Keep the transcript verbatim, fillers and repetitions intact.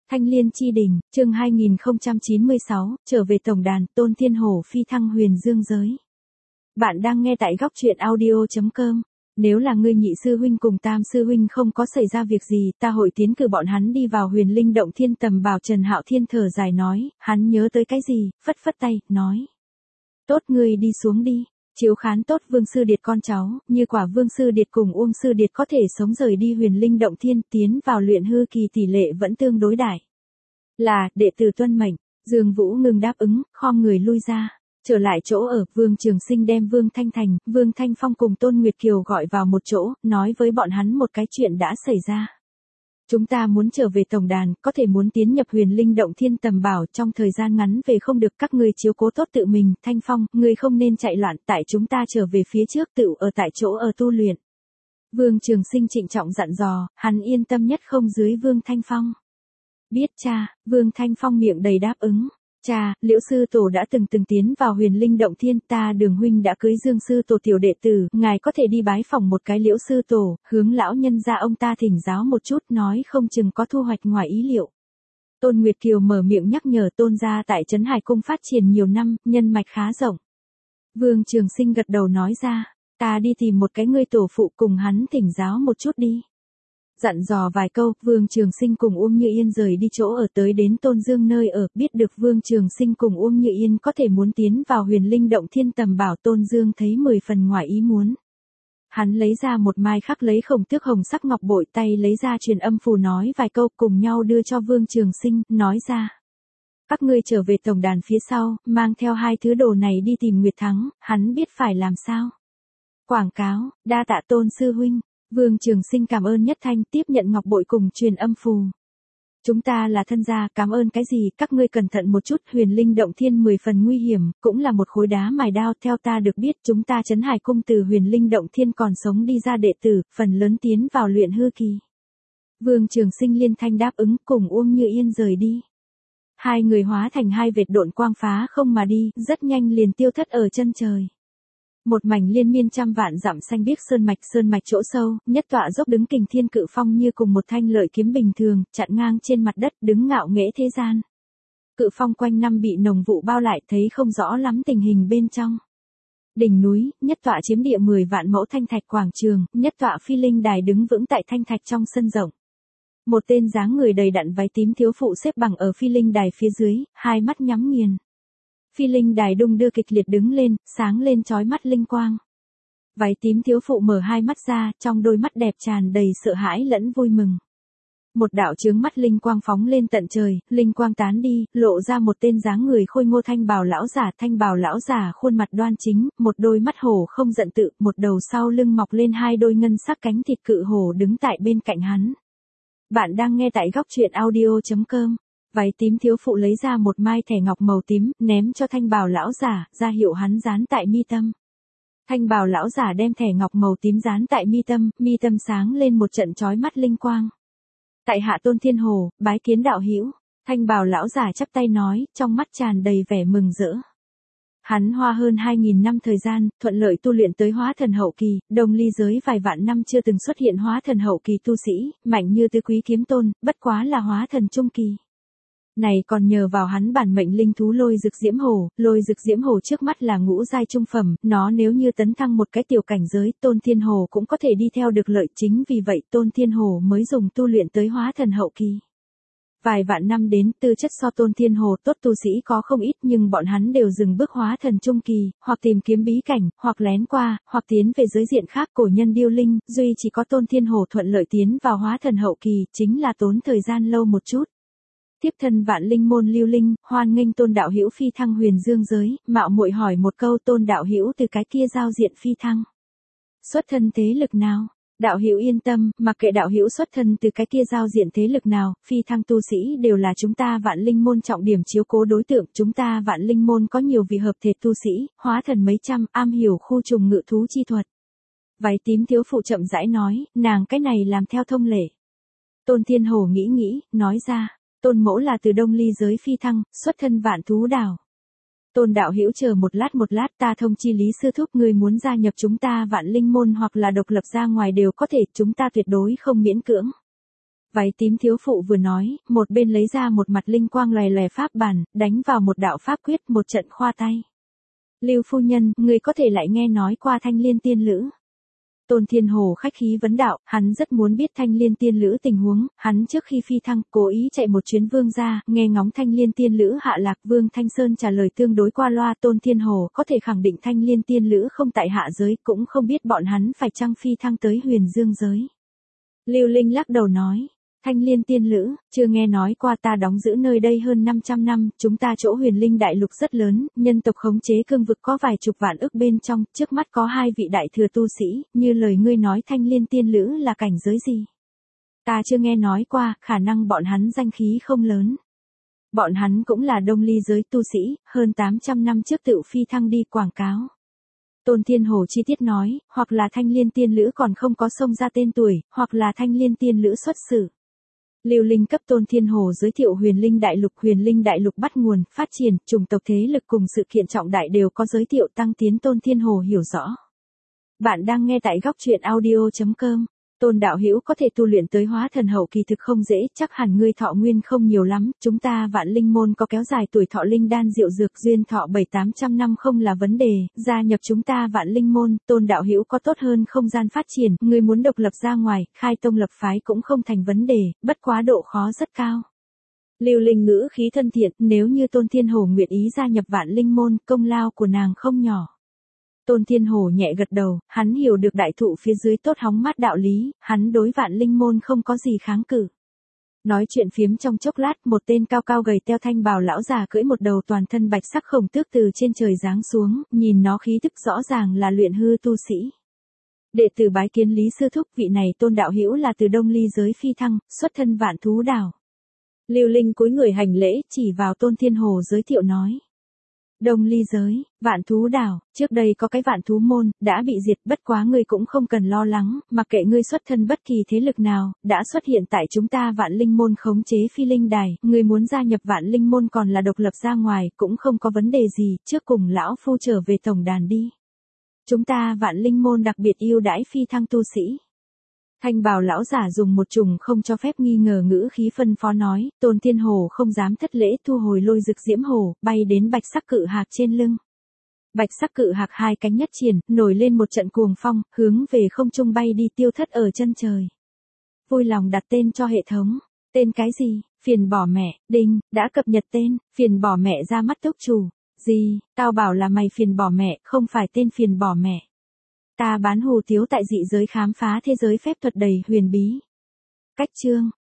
Thanh Liên Chi Đình, chương hai nghìn không trăm chín mươi sáu, trở về tổng đàn, Tôn Thiên Hổ phi thăng huyền dương giới. Bạn đang nghe tại góc truyện audio chấm com. Nếu là ngươi nhị sư huynh cùng tam sư huynh không có xảy ra việc gì, ta hội tiến cử bọn hắn đi vào huyền linh động thiên tầm bảo. Trần Hạo Thiên thở dài nói, hắn nhớ tới cái gì, phất phất tay, nói. Tốt, ngươi đi xuống đi. Chiếu khán tốt Vương Sư Điệt con cháu, như quả Vương Sư Điệt cùng Uông Sư Điệt có thể sống rời đi huyền linh động thiên, tiến vào luyện hư kỳ tỷ lệ vẫn tương đối đại. Là, đệ tử tuân mệnh. Dương Vũ ngừng đáp ứng, khom người lui ra. Trở lại chỗ ở, Vương Trường Sinh đem Vương Thanh Thành, Vương Thanh Phong cùng Tôn Nguyệt Kiều gọi vào một chỗ, nói với bọn hắn một cái chuyện đã xảy ra. Chúng ta muốn trở về tổng đàn, có thể muốn tiến nhập huyền linh động thiên tầm bảo, trong thời gian ngắn về không được, các ngươi chiếu cố tốt tự mình. Thanh Phong, ngươi không nên chạy loạn, tại chúng ta trở về phía trước tự ở tại chỗ ở tu luyện. Vương Trường Sinh trịnh trọng dặn dò, hắn yên tâm nhất không dưới Vương Thanh Phong. Biết cha. Vương Thanh Phong miệng đầy đáp ứng. Cha, Liễu sư tổ đã từng từng tiến vào huyền linh động thiên, ta Đường huynh đã cưới Dương sư tổ tiểu đệ tử, ngài có thể đi bái phỏng một cái Liễu sư tổ, hướng lão nhân gia ông ta thỉnh giáo một chút, nói không chừng có thu hoạch ngoài ý liệu. Tôn Nguyệt Kiều mở miệng nhắc nhở. Tôn gia tại Trấn Hải cung phát triển nhiều năm, nhân mạch khá rộng. Vương Trường Sinh gật đầu nói ra, ta đi tìm một cái ngươi tổ phụ cùng hắn thỉnh giáo một chút đi. Dặn dò vài câu, Vương Trường Sinh cùng Uông Như Yên rời đi chỗ ở tới đến Tôn Dương nơi ở, biết được Vương Trường Sinh cùng Uông Như Yên có thể muốn tiến vào huyền linh động thiên tầm bảo. Tôn Dương thấy mười phần ngoài ý muốn. Hắn lấy ra một mai khắc lấy khổng tước hồng sắc ngọc bội, tay lấy ra truyền âm phù nói vài câu cùng nhau đưa cho Vương Trường Sinh, nói ra. Các ngươi trở về tổng đàn phía sau, mang theo hai thứ đồ này đi tìm Nguyệt Thắng, hắn biết phải làm sao. Quảng cáo, đa tạ Tôn sư huynh. Vương Trường Sinh cảm ơn nhất thanh, tiếp nhận ngọc bội cùng truyền âm phù. Chúng ta là thân gia, cảm ơn cái gì, các ngươi cẩn thận một chút, huyền linh động thiên mười phần nguy hiểm, cũng là một khối đá mài đao. Theo ta được biết, chúng ta Trấn Hải cung từ huyền linh động thiên còn sống đi ra đệ tử, phần lớn tiến vào luyện hư kỳ. Vương Trường Sinh liên thanh đáp ứng, cùng Uông Như Yên rời đi. Hai người hóa thành hai vệt độn quang phá không mà đi, rất nhanh liền tiêu thất ở chân trời. Một mảnh liên miên trăm vạn dặm xanh biếc sơn mạch, sơn mạch chỗ sâu, nhất tọa dốc đứng kình thiên cự phong như cùng một thanh lợi kiếm bình thường, chặn ngang trên mặt đất, đứng ngạo nghễ thế gian. Cự phong quanh năm bị nồng vụ bao lại, thấy không rõ lắm tình hình bên trong. Đỉnh núi, nhất tọa chiếm địa mười vạn mẫu thanh thạch quảng trường, nhất tọa phi linh đài đứng vững tại thanh thạch trong sân rộng. Một tên dáng người đầy đặn váy tím thiếu phụ xếp bằng ở phi linh đài phía dưới, hai mắt nhắm nghiền. Phi linh đài đung đưa kịch liệt đứng lên, sáng lên chói mắt linh quang. Váy tím thiếu phụ mở hai mắt ra, trong đôi mắt đẹp tràn đầy sợ hãi lẫn vui mừng. Một đạo chướng mắt linh quang phóng lên tận trời, linh quang tán đi, lộ ra một tên dáng người khôi ngô thanh bào lão giả. Thanh bào lão giả khuôn mặt đoan chính, một đôi mắt hổ không giận tự, một đầu sau lưng mọc lên hai đôi ngân sắc cánh thịt cự hổ đứng tại bên cạnh hắn. Bạn đang nghe tại góc truyện audio chấm com. Váy tím thiếu phụ lấy ra một mai thẻ ngọc màu tím, ném cho thanh bào lão giả, ra hiệu hắn dán tại mi tâm. Thanh bào lão giả đem thẻ ngọc màu tím dán tại mi tâm, mi tâm sáng lên một trận chói mắt linh quang. Tại hạ Tôn Thiên Hồ, bái kiến đạo hữu. Thanh bào lão giả chắp tay nói, trong mắt tràn đầy vẻ mừng rỡ. Hắn hoa hơn hai nghìn năm thời gian, thuận lợi tu luyện tới hóa thần hậu kỳ, đồng ly giới vài vạn năm chưa từng xuất hiện hóa thần hậu kỳ tu sĩ, mạnh như Tứ Quý Kiếm Tôn, bất quá là hóa thần trung kỳ. Này còn nhờ vào hắn bản mệnh linh thú lôi dực diễm hổ. Lôi dực diễm hổ trước mắt là ngũ giai trung phẩm, nó nếu như tấn thăng một cái tiểu cảnh giới, Tôn Thiên Hồ cũng có thể đi theo được lợi, chính vì vậy Tôn Thiên Hồ mới dùng tu luyện tới hóa thần hậu kỳ. Vài vạn năm đến, tư chất so Tôn Thiên Hồ tốt tu sĩ có không ít, nhưng bọn hắn đều dừng bước hóa thần trung kỳ, hoặc tìm kiếm bí cảnh, hoặc lén qua, hoặc tiến về giới diện khác. Cổ nhân điêu linh, duy chỉ có Tôn Thiên Hồ thuận lợi tiến vào hóa thần hậu kỳ, chính là tốn thời gian lâu một chút. Tiếp thân vạn linh môn Lưu Linh, hoan nghênh Tôn đạo hữu phi thăng huyền dương giới, mạo muội hỏi một câu, Tôn đạo hữu từ cái kia giao diện phi thăng. Xuất thân thế lực nào? Đạo hữu yên tâm, mặc kệ đạo hữu xuất thân từ cái kia giao diện thế lực nào, phi thăng tu sĩ đều là chúng ta vạn linh môn trọng điểm chiếu cố đối tượng. Chúng ta vạn linh môn có nhiều vị hợp thể tu sĩ, hóa thần mấy trăm, am hiểu khu trùng ngự thú chi thuật. Váy tím thiếu phụ chậm rãi nói, nàng cái này làm theo thông lệ. Tôn Thiên Hồ nghĩ nghĩ, nói ra. Tôn mẫu là từ Đông Ly giới phi thăng, xuất thân vạn thú đảo. Tôn đạo hữu chờ một lát một lát, ta thông chi Lý sư thúc, người muốn gia nhập chúng ta vạn linh môn hoặc là độc lập ra ngoài đều có thể, chúng ta tuyệt đối không miễn cưỡng. Váy tím thiếu phụ vừa nói, một bên lấy ra một mặt linh quang lòe lòe pháp bản, đánh vào một đạo pháp quyết, một trận khoa tay. Lưu phu nhân, người có thể lại nghe nói qua Thanh Liên tiên lữ. Tôn Thiên Hồ khách khí vấn đạo, hắn rất muốn biết Thanh Liên tiên lữ tình huống, hắn trước khi phi thăng, cố ý chạy một chuyến vương gia, nghe ngóng Thanh Liên tiên lữ hạ lạc. Vương Thanh Sơn trả lời tương đối qua loa. Tôn Thiên Hồ có thể khẳng định Thanh Liên tiên lữ không tại hạ giới, cũng không biết bọn hắn phải chăng phi thăng tới Huyền Dương giới. Lưu Linh lắc đầu nói, Thanh Liên tiên lữ, chưa nghe nói qua, ta đóng giữ nơi đây hơn năm trăm năm, chúng ta chỗ Huyền Linh đại lục rất lớn, nhân tộc khống chế cương vực có vài chục vạn ức bên trong, trước mắt có hai vị đại thừa tu sĩ, như lời ngươi nói Thanh Liên tiên lữ là cảnh giới gì? Ta chưa nghe nói qua, khả năng bọn hắn danh khí không lớn. Bọn hắn cũng là Đông Ly giới tu sĩ, hơn tám trăm năm trước tự phi thăng đi quảng cáo. Tôn Thiên Hồ chi tiết nói, hoặc là Thanh Liên tiên lữ còn không có xông ra tên tuổi, hoặc là Thanh Liên tiên lữ xuất xử. Lưu Linh cấp Tôn Thiên Hồ giới thiệu Huyền Linh đại lục. Huyền Linh đại lục bắt nguồn, phát triển, chủng tộc thế lực cùng sự kiện trọng đại đều có giới thiệu, tăng tiến Tôn Thiên Hồ hiểu rõ. Bạn đang nghe tại góc truyện audio chấm com. Tôn đạo hữu có thể tu luyện tới hóa thần hậu kỳ thực không dễ, chắc hẳn ngươi thọ nguyên không nhiều lắm, chúng ta Vạn Linh môn có kéo dài tuổi thọ linh đan diệu dược duyên thọ bảy tám trăm năm không là vấn đề, gia nhập chúng ta Vạn Linh môn, Tôn đạo hữu có tốt hơn không gian phát triển, ngươi muốn độc lập ra ngoài, khai tông lập phái cũng không thành vấn đề, bất quá độ khó rất cao. Lưu Linh ngữ khí thân thiện, nếu như Tôn Thiên Hồ nguyện ý gia nhập Vạn Linh môn, công lao của nàng không nhỏ. Tôn Thiên Hồ nhẹ gật đầu, hắn hiểu được đại thụ phía dưới tốt hóng mát đạo lý, hắn đối Vạn Linh môn không có gì kháng cự. Nói chuyện phiếm trong chốc lát, một tên cao cao gầy teo thanh bào lão già cưỡi một đầu toàn thân bạch sắc khổng tước từ trên trời giáng xuống, nhìn nó khí tức rõ ràng là luyện hư tu sĩ. Đệ tử bái kiến Lý sư thúc, vị này Tôn đạo hữu là từ Đông Ly giới phi thăng, xuất thân Vạn Thú đảo. Lưu Linh cúi người hành lễ, chỉ vào Tôn Thiên Hồ giới thiệu nói. Đông Ly giới, Vạn Thú đảo, trước đây có cái Vạn Thú môn, đã bị diệt, bất quá ngươi cũng không cần lo lắng, mặc kệ ngươi xuất thân bất kỳ thế lực nào, đã xuất hiện tại chúng ta Vạn Linh môn khống chế phi linh đài, ngươi muốn gia nhập Vạn Linh môn còn là độc lập ra ngoài, cũng không có vấn đề gì, trước cùng lão phu trở về tổng đàn đi. Chúng ta Vạn Linh môn đặc biệt yêu đãi phi thăng tu sĩ. Thanh bào lão giả dùng một trùng không cho phép nghi ngờ ngữ khí phân phó nói, Tôn Thiên Hồ không dám thất lễ, thu hồi lôi rực diễm hồ, bay đến bạch sắc cự hạc trên lưng. Bạch sắc cự hạc hai cánh nhất triển, nổi lên một trận cuồng phong, hướng về không trung bay đi, tiêu thất ở chân trời. Vui lòng đặt tên cho hệ thống. Tên cái gì? Phiền bỏ mẹ, đinh, đã cập nhật tên, phiền bỏ mẹ ra mắt túc chủ. Gì, tao bảo là mày phiền bỏ mẹ, không phải tên phiền bỏ mẹ. Ta bán hù tiếu tại dị giới khám phá thế giới phép thuật đầy huyền bí. Cách chương,